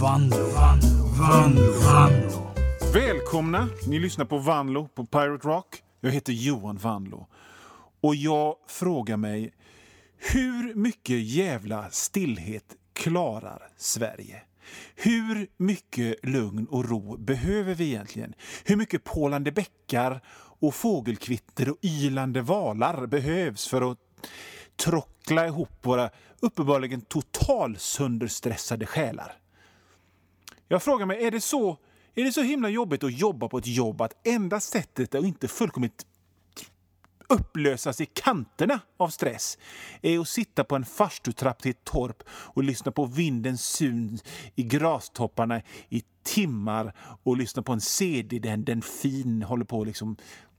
Vanlo. Välkomna, ni lyssnar på Vanlo på Pirate Rock. Jag heter Johan Vanlo. Och jag frågar mig, hur mycket jävla stillhet klarar Sverige? Hur mycket lugn och ro behöver vi egentligen? Hur mycket pålande bäckar och fågelkvitter och ylande valar behövs för att trockla ihop våra uppenbarligen totalsönderstressade själar? Jag frågar mig, är det så himla jobbigt att jobba på ett jobb att enda sättet att inte fullkomligt upplösas i kanterna av stress är att sitta på en farstutrapp till ett torp och lyssna på vindens sun i grastopparna i timmar och lyssna på en CD där den fin håller på liksom.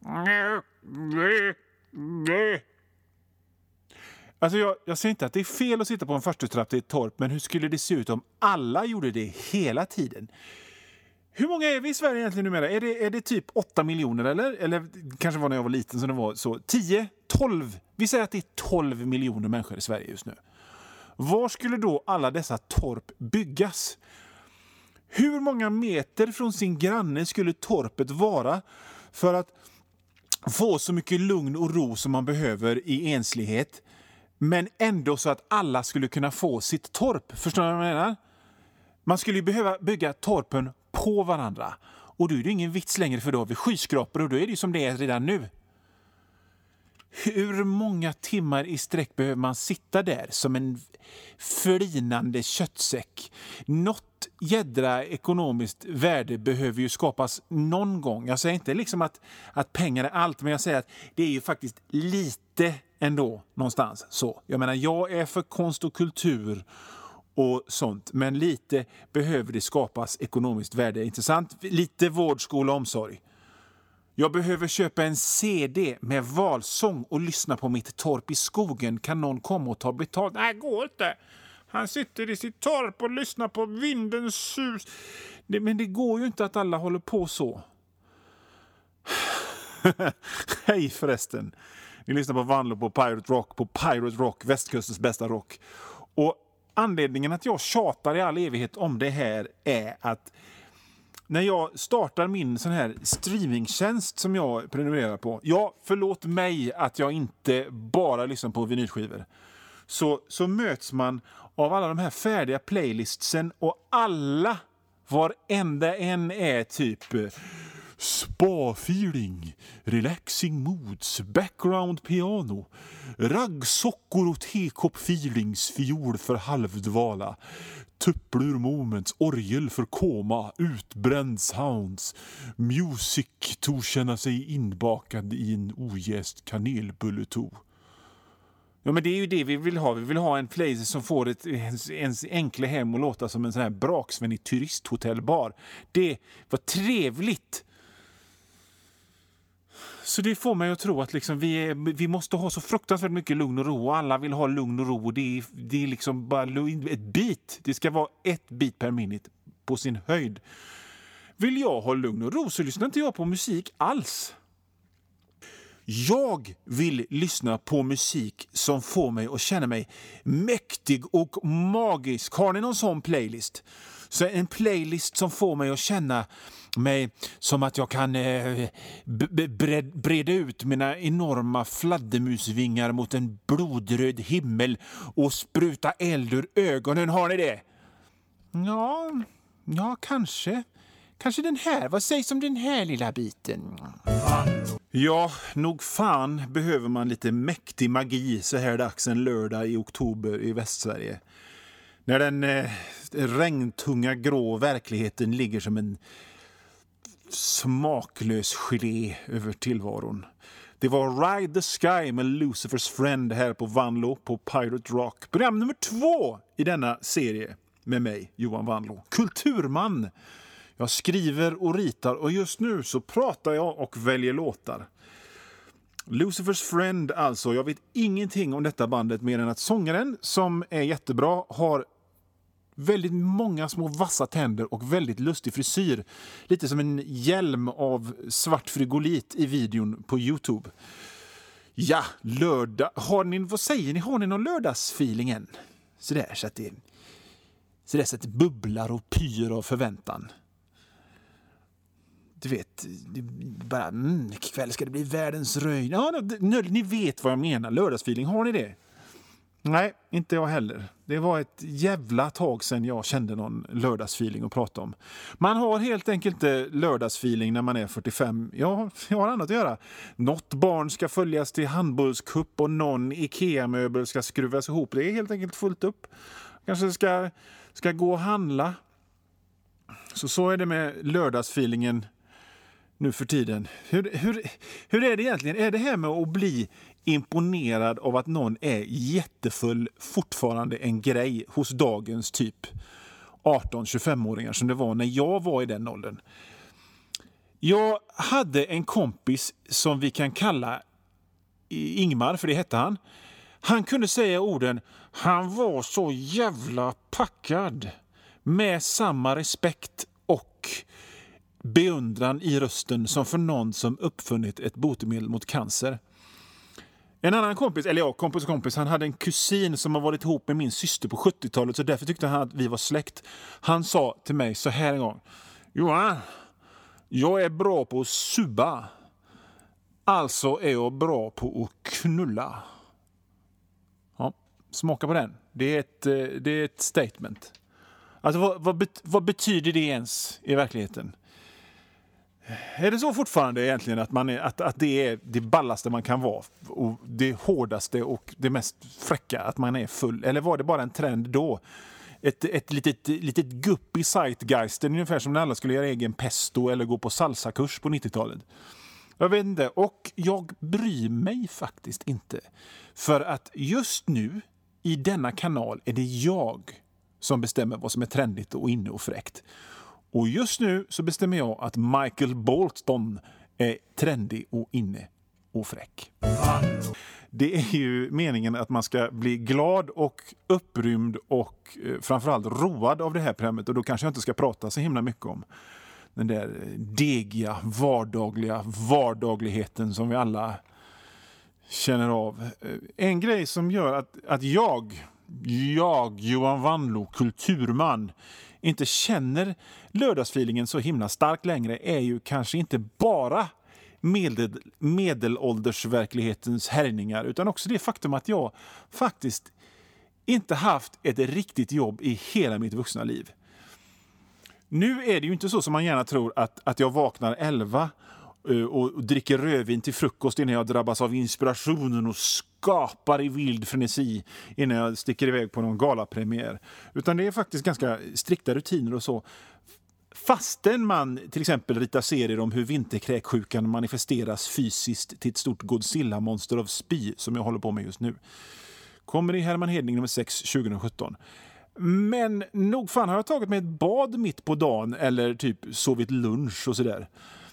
Alltså jag säger inte att det är fel att sitta på en farstutrapp till ett torp, men hur skulle det se ut om alla gjorde det hela tiden? Hur många är vi i Sverige egentligen numera? Är det typ 8 miljoner eller kanske var när jag var liten så det var så 10, 12. Vi säger att det är 12 miljoner människor i Sverige just nu. Var skulle då alla dessa torp byggas? Hur många meter från sin granne skulle torpet vara för att få så mycket lugn och ro som man behöver i enslighet, men ändå så att alla skulle kunna få sitt torp? Förstår ni vad jag menar? Man skulle ju behöva bygga torpen på varandra. Och då är det ingen vits längre, för då har vi skyskrapor och då är det ju som det är redan nu. Hur många timmar i sträck behöver man sitta där som en flinande köttsäck? Något jädra ekonomiskt värde behöver ju skapas någon gång. Jag säger inte liksom att pengar är allt, men jag säger att det är ju faktiskt lite ändå någonstans så. Jag menar, jag är för konst och kultur och sånt, men lite behöver det skapas ekonomiskt värde, inte sant? Lite vård, skola och omsorg. Jag behöver köpa en CD med valsång och lyssna på mitt torp i skogen. Kan någon komma och ta betalt? Nej, går inte. Han sitter i sitt torp och lyssnar på vindens sus. Men det går ju inte att alla håller på så. Hej förresten. Ni lyssnar på Vanlo på Pirate Rock, västkustens bästa rock. Och anledningen att jag tjatar i all evighet om det här är att när jag startar min sån här streamingtjänst som jag prenumererar på, förlåt mig att jag inte bara lyssnar på vinylskivor, så möts man av alla de här färdiga playlistsen och alla, varenda en är typ spa-feeling, relaxing moods, background piano, raggsockor och tekopp-feelings, fiol för halvdvala, tupplur moments, orgel för koma, utbränd sounds, music to känna sig inbakad i en ojäst kanelbulleto. Ja, men det är ju det vi vill ha. Vi vill ha en playlist som får ens enkla hem och låta som en sån här braksvän i turisthotellbar. Det var trevligt. Så det får mig att tro att liksom vi måste ha så fruktansvärt mycket lugn och ro. Och alla vill ha lugn och ro. Och det är liksom bara ett bit. Det ska vara ett bit per minut på sin höjd. Vill jag ha lugn och ro så lyssnar inte jag på musik alls. Jag vill lyssna på musik som får mig att känna mig mäktig och magisk. Har ni någon sån playlist? Så en playlist som får mig att känna mig som att jag kan breda ut mina enorma fladdermusvingar mot en blodröd himmel och spruta eld ur ögonen. Har ni det? Ja, kanske. Kanske den här. Vad sägs om den här lilla biten? Ja, nog fan behöver man lite mäktig magi så här dags en lördag i oktober i Västsverige. När den regntunga grå verkligheten ligger som en smaklös gelé över tillvaron. Det var Ride the Sky med Lucifer's Friend här på Vanlo på Pirate Rock. Program nummer 2 i denna serie med mig, Johan Vanlo. Kulturman. Jag skriver och ritar och just nu så pratar jag och väljer låtar. Lucifer's Friend alltså. Jag vet ingenting om detta bandet mer än att sångaren, som är jättebra, har väldigt många små vassa tänder och väldigt lustig frisyr. Lite som en hjälm av svart frigolit i videon på YouTube. Ja, lördag. Vad säger ni? Har ni någon lördagsfeeling än? Så där, så att det Så det sätter bubblar och pyr av förväntan. Du vet, bara ikväll ska det bli världens röj. Ja, ni vet vad jag menar. Lördagsfeeling, har ni det? Nej, inte jag heller. Det var ett jävla tag sedan jag kände någon lördagsfeeling att prata om. Man har helt enkelt inte lördagsfeeling när man är 45. Ja, jag har annat att göra. Något barn ska följas till handbollscup och någon IKEA-möbel ska skruvas ihop. Det är helt enkelt fullt upp. Kanske ska gå och handla. Så är det med lördagsfeelingen nu för tiden. Hur är det egentligen? Är det här med att bli imponerad av att någon är jättefull fortfarande en grej hos dagens typ 18-25-åringar som det var när jag var i den åldern? Jag hade en kompis som vi kan kalla Ingmar, för det hette han. Han kunde säga orden, han var så jävla packad, med samma respekt och beundran i rösten som för någon som uppfunnit ett botemedel mot cancer. En annan kompis, eller kompis, han hade en kusin som har varit ihop med min syster på 70-talet, så därför tyckte han att vi var släkt. Han sa till mig så här en gång: Johan, jag är bra på att suba. Alltså är jag bra på att knulla. Ja, smaka på den. Det är ett statement. Alltså, vad betyder det ens i verkligheten? Är det så fortfarande egentligen att det är det ballaste man kan vara och det hårdaste och det mest fräcka att man är full? Eller var det bara en trend då? Ett litet gupp i zeitgeisten, ungefär som när alla skulle göra egen pesto eller gå på salsakurs på 90-talet. Jag vet inte, och jag bryr mig faktiskt inte. För att just nu i denna kanal är det jag som bestämmer vad som är trendigt och inne och fräckt. Och just nu så bestämmer jag att Michael Bolton är trendig och inne och fräck. Det är ju meningen att man ska bli glad och upprymd och framförallt road av det här programmet. Och då kanske jag inte ska prata så himla mycket om den där degiga, vardagligheten som vi alla känner av. En grej som gör att jag, Johan Vanlo, kulturman, inte känner lördagsfeelingen så himla starkt längre är ju kanske inte bara medelåldersverklighetens härjningar, utan också det faktum att jag faktiskt inte haft ett riktigt jobb i hela mitt vuxna liv. Nu är det ju inte så som man gärna tror att jag vaknar 11 och dricker rödvin till frukost innan jag drabbas av inspirationen och skapar i vild frenesi innan jag sticker iväg på någon galapremiär. Utan det är faktiskt ganska strikta rutiner och så. Fastän man till exempel ritar serier om hur vinterkräksjukan manifesteras fysiskt till ett stort Godzilla-monster av spy som jag håller på med just nu. Kommer i Herman Hedning nummer 6 2017. Men nog fan har jag tagit mig ett bad mitt på dagen eller typ sovit lunch och sådär.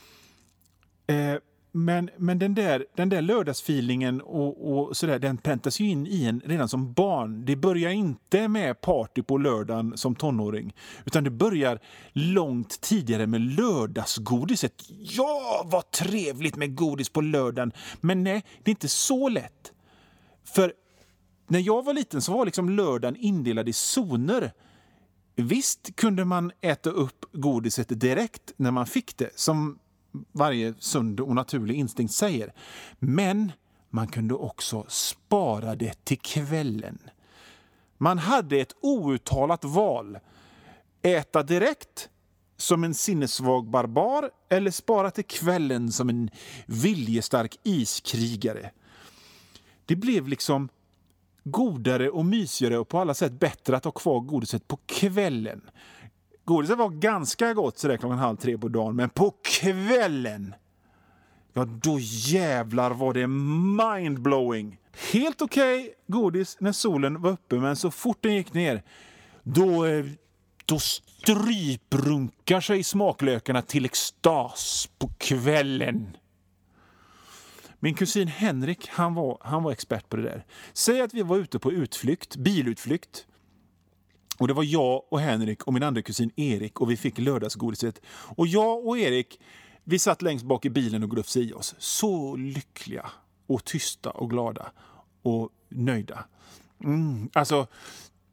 Men den där lördagsfeelingen och sådär, den präntas ju in i en redan som barn. Det börjar inte med party på lördagen som tonåring, utan det börjar långt tidigare med lördagsgodiset. Ja, vad trevligt med godis på lördagen. Men nej, det är inte så lätt. För när jag var liten så var liksom lördagen indelad i zoner. Visst kunde man äta upp godiset direkt när man fick det, som varje sund och naturlig instinkt säger. Men man kunde också spara det till kvällen. Man hade ett outtalat val. Äta direkt som en sinnessvag barbar eller spara till kvällen som en viljestark iskrigare. Det blev liksom godare och mysigare och på alla sätt bättre att ha kvar godiset på kvällen. Godiset var ganska gott sådär 2:30 på dagen, men på kvällen, ja då jävlar var det mindblowing. Helt okej godis när solen var uppe, men så fort den gick ner, då stryprunkar sig smaklökarna till extas på kvällen. Min kusin Henrik, han var expert på det där. Säg att vi var ute på bilutflykt. Och det var jag och Henrik och min andra kusin Erik och vi fick lördagsgodiset. Och jag och Erik, vi satt längst bak i bilen och glufsade i oss. Så lyckliga och tysta och glada och nöjda. Alltså,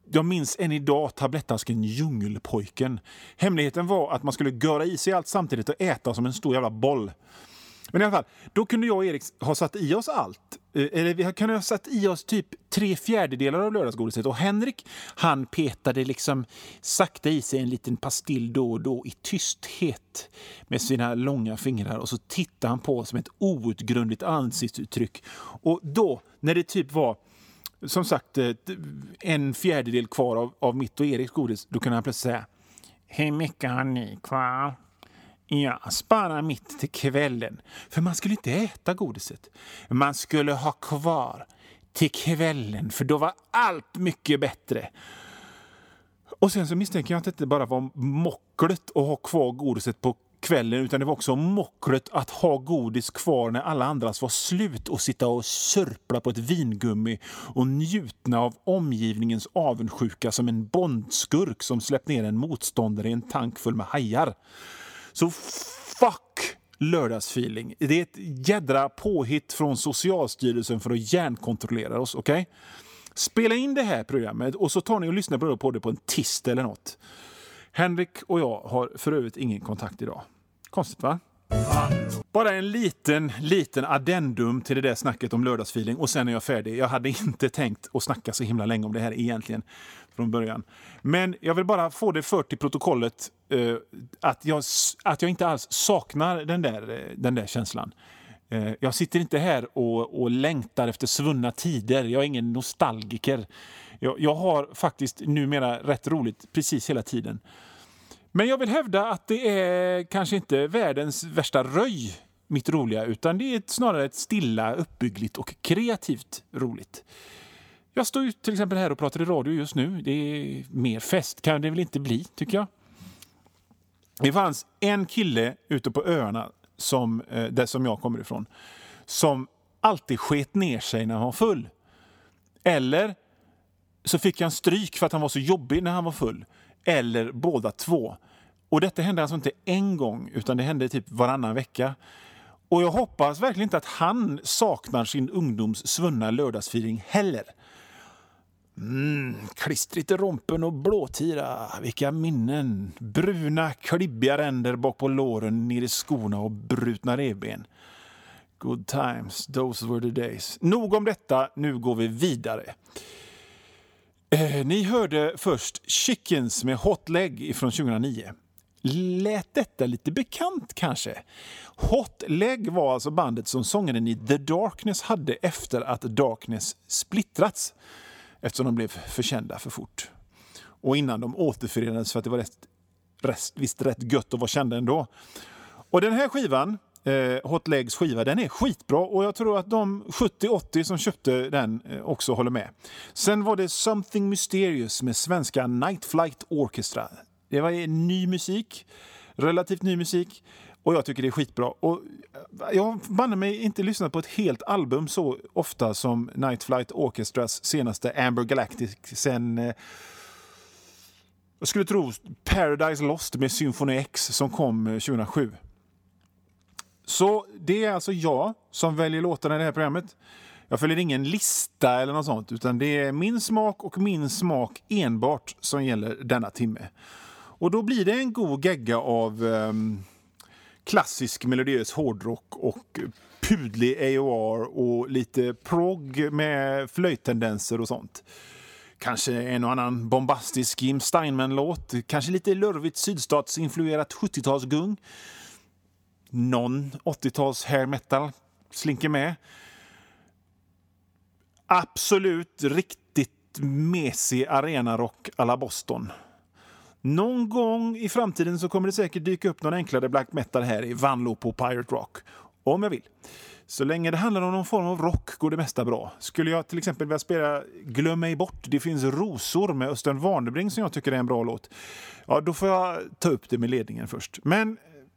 jag minns än idag tablettasken Djungelpojken. Hemligheten var att man skulle göra i sig allt samtidigt och äta som en stor jävla boll. Men i alla fall, då kunde jag och Erik ha satt i oss allt. Eller vi kunde ha satt i oss typ 3/4 av lördagsgodiset. Och Henrik, han petade liksom sakta i sig en liten pastill då och då i tysthet med sina långa fingrar. Och så tittade han på oss med ett outgrundligt ansiktsuttryck. Och då, när det typ var, som sagt, 1/4 kvar av mitt och Eriks godis, då kunde han plötsligt säga: hur mycket har ni kvar? Ja, spara mitt till kvällen. För man skulle inte äta godiset. Man skulle ha kvar till kvällen, för då var allt mycket bättre. Och sen så misstänker jag att det inte bara var mocklet att ha kvar godiset på kvällen, utan det var också mocklet att ha godis kvar när alla andras var slut och sitta och sörpla på ett vingummi och njutna av omgivningens avundsjuka som en bondskurk som släppt ner en motståndare i en tank full med hajar. Så fuck lördagsfeeling. Det är ett jädra påhitt från Socialstyrelsen för att hjärnkontrollera oss, okej? Spela in det här programmet och så tar ni och lyssnar på det på en tisdag eller något. Henrik och jag har för övrigt ingen kontakt idag. Konstigt, va? Bara en liten addendum till det där snacket om lördagsfeeling och sen är jag färdig. Jag hade inte tänkt att snacka så himla länge om det här egentligen från början. Men jag vill bara få det fört i protokollet att jag inte alls saknar den där känslan. Jag sitter inte här och längtar efter svunna tider. Jag är ingen nostalgiker. Jag har faktiskt numera rätt roligt precis hela tiden. Men jag vill hävda att det är kanske inte världens värsta röj, mitt roliga, utan det är snarare ett stilla, uppbyggligt och kreativt roligt. Jag står ju till exempel här och pratar i radio just nu. Det är mer fest kan det väl inte bli, tycker jag. Det fanns en kille ute på öarna där som jag kommer ifrån som alltid sket ner sig när han var full. Eller så fick han stryk för att han var så jobbig när han var full. Eller båda två. Och detta hände alltså inte en gång, utan det hände typ varannan vecka. Och jag hoppas verkligen inte att han saknar sin ungdoms svunna lördagsfiring heller. Klistrigt i rompen och blåtira. Vilka minnen. Bruna, klibbiga ränder bak på låren, ner i skorna och brutna revben. Good times, those were the days. Nog om detta, nu går vi vidare. Ni hörde först Chickens med Hot Leg från 2009. Lät detta lite bekant kanske? Hot Leg var alltså bandet som sångaren i The Darkness hade efter att Darkness splittrats. Eftersom de blev förkända för fort. Och innan de återförenades för att det var rätt gött att vara kända ändå. Och den här skivan, Hot Legs skiva, den är skitbra. Och jag tror att de 70-80 som köpte den också håller med. Sen var det Something Mysterious med svenska Night Flight Orchestra. Det var ny musik, relativt ny musik. Och jag tycker det är skitbra. Och jag har banne mig inte lyssnat på ett helt album så ofta som Night Flight Orchestras senaste Amber Galactic sen jag skulle tro Paradise Lost med Symphony X som kom 2007. Så det är alltså jag som väljer låtarna i det här programmet. Jag följer ingen lista eller något sånt, utan det är min smak och min smak enbart som gäller denna timme. Och då blir det en god gegga av klassisk melodiös hårdrock och pudlig AOR och lite prog med flöjttendenser och sånt. Kanske en och annan bombastisk Jim Steinman-låt, kanske lite lurvigt sydstatsinfluerat 70-talsgung. Någon 80-tals hair metal slinker med. Absolut riktigt mesig arenarock à la Boston. Någon gång i framtiden så kommer det säkert dyka upp någon enklare black metal här i Vanlo på Pirate Rock. Om jag vill. Så länge det handlar om någon form av rock går det mesta bra. Skulle jag till exempel vilja spela Glöm mig bort, det finns rosor med Östen Warnerbring som jag tycker är en bra låt. Ja, då får jag ta upp det med ledningen först. Men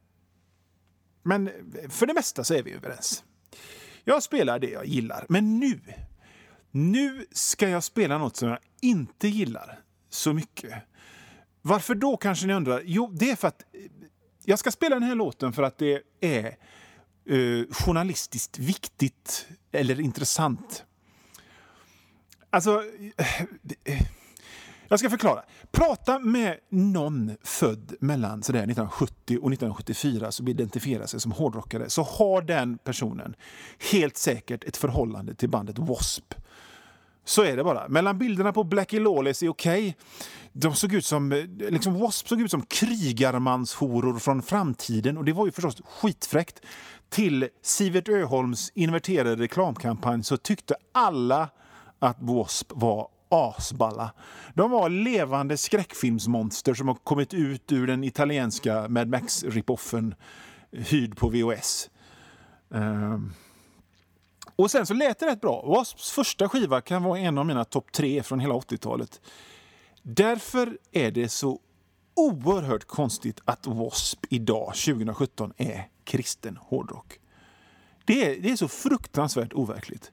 för det mesta så är vi överens. Jag spelar det jag gillar. Men nu ska jag spela något som jag inte gillar så mycket. Varför då kanske ni undrar? Jo, det är för att jag ska spela den här låten för att det är journalistiskt viktigt eller intressant. Alltså, Jag ska förklara. Prata med någon född mellan 1970 och 1974 som identifierar sig som hårdrockare, så har den personen helt säkert ett förhållande till bandet W.A.S.P. Så är det bara. Mellan bilderna på Blackie Lawless är okej. De såg ut som, W.A.S.P. såg ut som krigarmanshoror från framtiden, och det var ju förstås skitfräckt. Till Sivert Öholms inverterade reklamkampanj så tyckte alla att W.A.S.P. var asballa. De var levande skräckfilmsmonster som har kommit ut ur den italienska Mad Max-ripoffen hyrd på VHS. Och sen så lät det rätt bra. W.A.S.P.s första skiva kan vara en av mina topp 3 från hela 80-talet. Därför är det så oerhört konstigt att W.A.S.P. idag, 2017, är kristen hårdrock. Det är så fruktansvärt overkligt.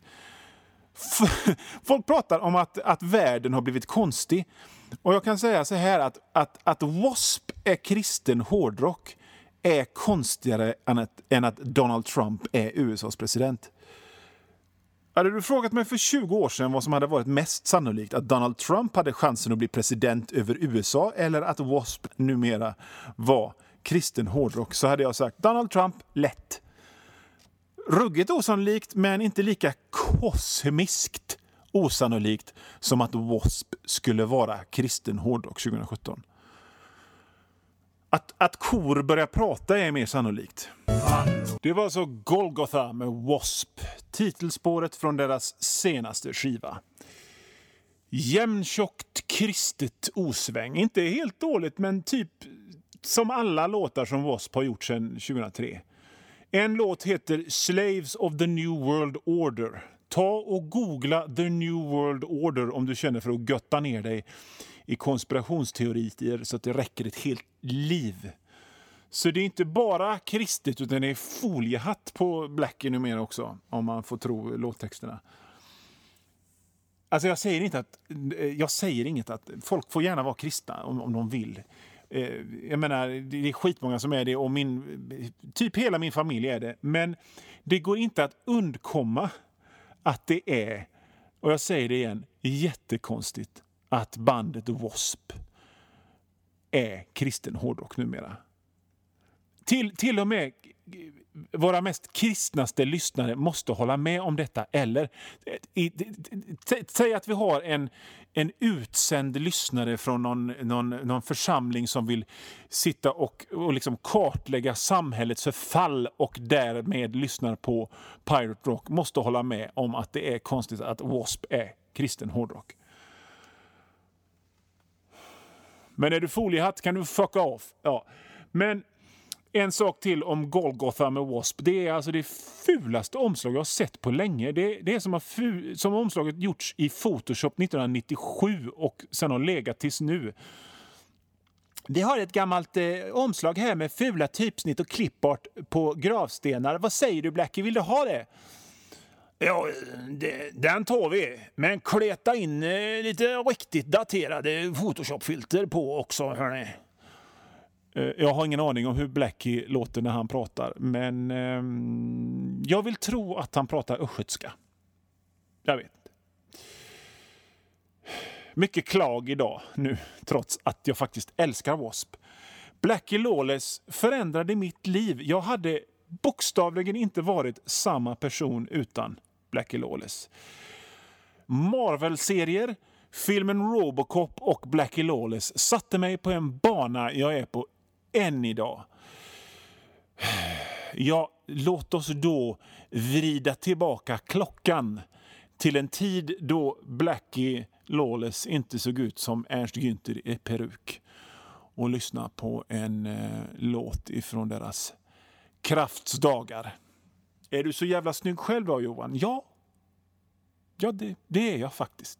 Folk pratar om att världen har blivit konstig. Och jag kan säga så här att W.A.S.P. är kristen hårdrock är konstigare än att Donald Trump är USAs president. Hade du frågat mig för 20 år sedan vad som hade varit mest sannolikt, att Donald Trump hade chansen att bli president över USA eller att W.A.S.P. numera var kristen hårdrock, så hade jag sagt Donald Trump, lätt. Ruggigt osannolikt, men inte lika kosmiskt osannolikt som att W.A.S.P. skulle vara kristen hårdrock 2017. Att kor börjar prata är mer sannolikt. Det var så Golgotha med W.A.S.P. Titelspåret från deras senaste skiva. Jämntjockt kristet osväng. Inte helt dåligt, men typ som alla låtar som W.A.S.P. har gjort sedan 2003. En låt heter Slaves of the New World Order. Ta och googla The New World Order om du känner för att götta ner dig i konspirationsteorier så att det räcker ett helt liv. Så det är inte bara kristet, utan det är foliehatt på Blackie numera också, om man får tro låttexterna. Alltså jag säger inget att folk får gärna vara kristna om de vill. Jag menar, det är skitmånga som är det, och typ hela min familj är det. Men det går inte att undkomma att det är, och jag säger det igen, jättekonstigt att bandet W.A.S.P. är kristen hårdrock numera. Till och med våra mest kristnaste lyssnare måste hålla med om detta. Eller säg att vi har en utsänd lyssnare från någon församling som vill sitta och liksom kartlägga samhällets förfall och därmed lyssnar på Pirate Rock, måste hålla med om att det är konstigt att W.A.S.P. är kristen hårdrock. Men är du foliehatt kan du fuck off. Ja. Men en sak till om Golgotha med W.A.S.P. Det är alltså det fulaste omslag jag har sett på länge. Det är som omslaget gjorts i Photoshop 1997 och sen har legat tills nu. Det har ett gammalt omslag här med fula typsnitt och klippart på gravstenar. Vad säger du, Blackie? Vill du ha det? Ja, den tar vi. Men kleta in lite riktigt daterade Photoshop-filter på också, hörni. Jag har ingen aning om hur Blackie låter när han pratar, men jag vill tro att han pratar östgötska. Jag vet inte. Mycket klag idag nu, trots att jag faktiskt älskar W.A.S.P. Blackie Lawless förändrade mitt liv. Jag hade bokstavligen inte varit samma person utan Blackie Lawless. Marvel-serier, filmen Robocop och Blackie Lawless satte mig på en bana jag är på än idag. Ja, låt oss då vrida tillbaka klockan till en tid då Blackie Lawless inte såg ut som Ernst Günther i peruk, och lyssna på en låt ifrån deras kraftsdagar. Är du så jävla snygg själv då, Johan? Ja, det är jag faktiskt.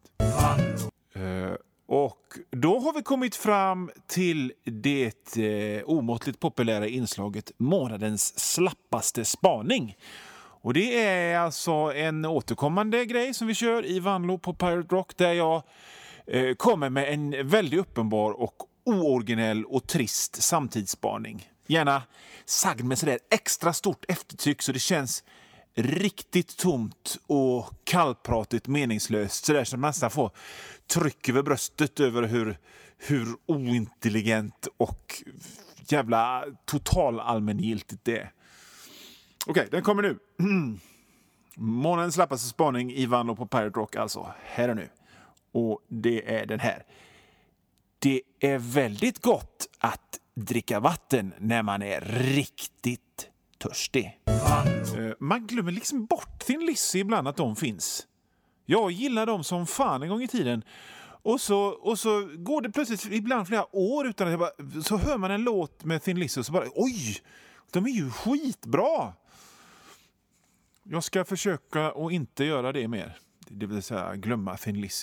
Och då har vi kommit fram till det omåttligt populära inslaget månadens slappaste spaning. Och det är alltså en återkommande grej som vi kör i Vanlo på Pirate Rock, där jag kommer med en väldigt uppenbar och ooriginell och trist samtidsspaning. Gärna sagd med sådär extra stort eftertryck så det känns riktigt tomt och kallpratigt meningslöst. Så där som man nästan får tryck över bröstet över hur ointelligent och jävla total allmängiltigt det är. Okej, den kommer nu. Månadens slappaste spaning i Vanlo på Pirate Rock, alltså. Här och nu. Och det är den här. Det är väldigt gott att dricka vatten när man är riktigt törstig. Man glömmer liksom bort Thin Lizzy ibland att de finns. Jag gillar dem som fan en gång i tiden. Och så går det plötsligt ibland flera år utan att så hör man en låt med Thin Lizzy och så bara, oj, de är ju skitbra. Jag ska försöka att inte göra det mer. Det vill säga glömma Thin Lizzy.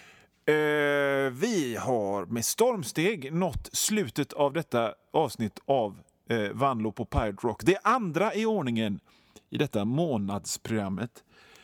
Vi har med stormsteg nått slutet av detta avsnitt av Vanlo på Pirate Rock. Det är andra i ordningen i detta månadsprogrammet.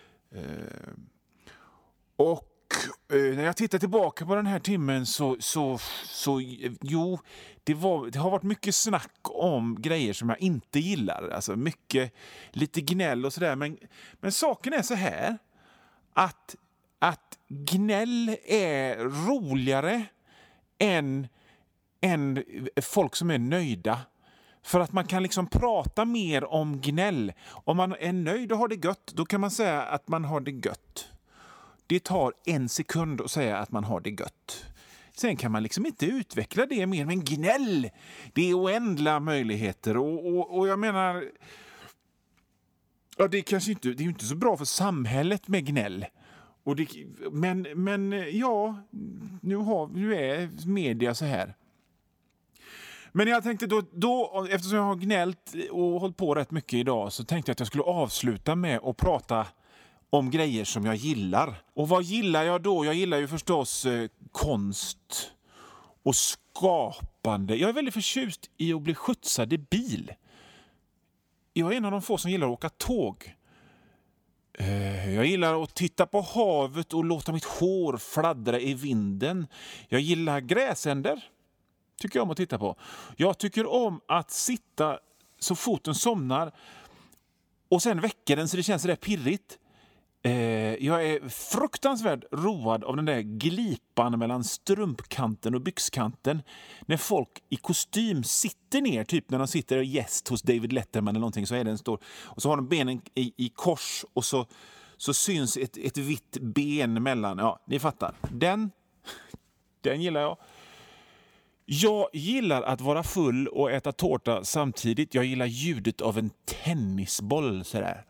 Och när jag tittar tillbaka på den här timmen så jo, det har varit mycket snack om grejer som jag inte gillar. Alltså mycket, lite gnäll och sådär. Men saken är så här att gnäll är roligare än folk som är nöjda. För att man kan liksom prata mer om gnäll. Om man är nöjd och har det gött, då kan man säga att man har det gött. Det tar 1 sekund att säga att man har det gött. Sen kan man liksom inte utveckla det mer. Men gnäll, det är oändliga möjligheter. Och jag menar, ja, det är ju inte så bra för samhället med gnäll. Och men ja, nu är media så här. Men jag tänkte då, eftersom jag har gnällt och hållit på rätt mycket idag, så tänkte jag att jag skulle avsluta med att prata om grejer som jag gillar. Och vad gillar jag då? Jag gillar ju förstås konst och skapande. Jag är väldigt förtjust i att bli skjutsad i bil. Jag är en av de få som gillar att åka tåg. Jag gillar att titta på havet och låta mitt hår fladdra i vinden. Jag gillar gräsänder. Tycker jag om att titta på. Jag tycker om att sitta så foten somnar och sen väcker den så det känns så där pirrigt. Jag är fruktansvärt road av den där glipan mellan strumpkanten och byxkanten när folk i kostym sitter ner, typ när de sitter gäst hos David Letterman eller någonting, så är den stor och så har de benen i kors och så syns ett vitt ben mellan. Ja, ni fattar. Den gillar jag. Jag gillar att vara full och äta tårta samtidigt. Jag gillar ljudet av en tennisboll sådär.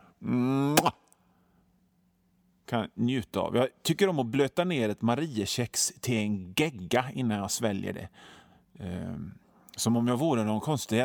Kan njuta av. Jag tycker om att blöta ner ett Mariekex till en gegga innan jag sväljer det. Som om jag vore någon konstig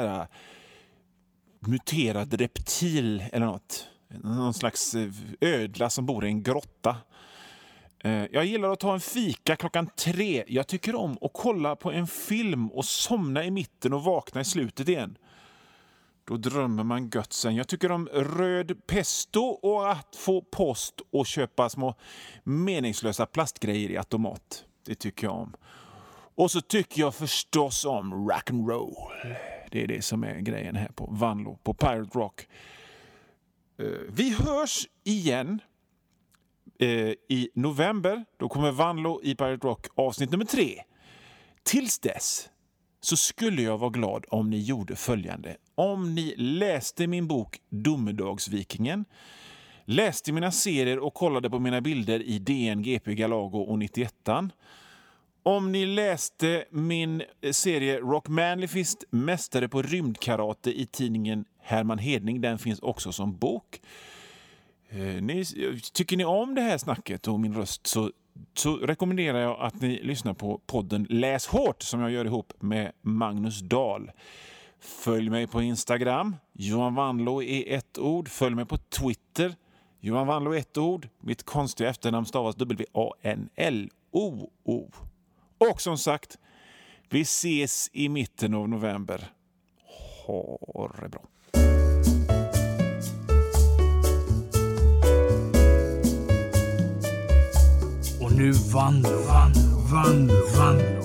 muterad reptil eller något. Någon slags ödla som bor i en grotta. Jag gillar att ta en fika 3:00. Jag tycker om att kolla på en film och somna i mitten och vakna i slutet igen. Då drömmer man gött sen. Jag tycker om röd pesto och att få post och köpa små meningslösa plastgrejer i automat. Det tycker jag om. Och så tycker jag förstås om rock'n'roll. Det är det som är grejen här på Vanlo, på Pirate Rock. Vi hörs igen i november. Då kommer Vanlo i Pirate Rock avsnitt nummer 3. Tills dess så skulle jag vara glad om ni gjorde följande. Om ni läste min bok Domedagsvikingen, läste mina serier och kollade på mina bilder i DN, GP, Galago och 91an. Om ni läste min serie Rock Manly Fist, mästare på rymdkarate i tidningen Herman Hedning. Den finns också som bok. Tycker ni om det här snacket och min röst så rekommenderar jag att ni lyssnar på podden Läs hårt som jag gör ihop med Magnus Dahl. Följ mig på Instagram, Johan Vanlo i ett ord. Följ mig på Twitter, Johan Vanlo i ett ord. Mitt konstiga efternamn stavas WANLOO. Och som sagt, vi ses i mitten av november. Ha det bra. Och nu Vanlo.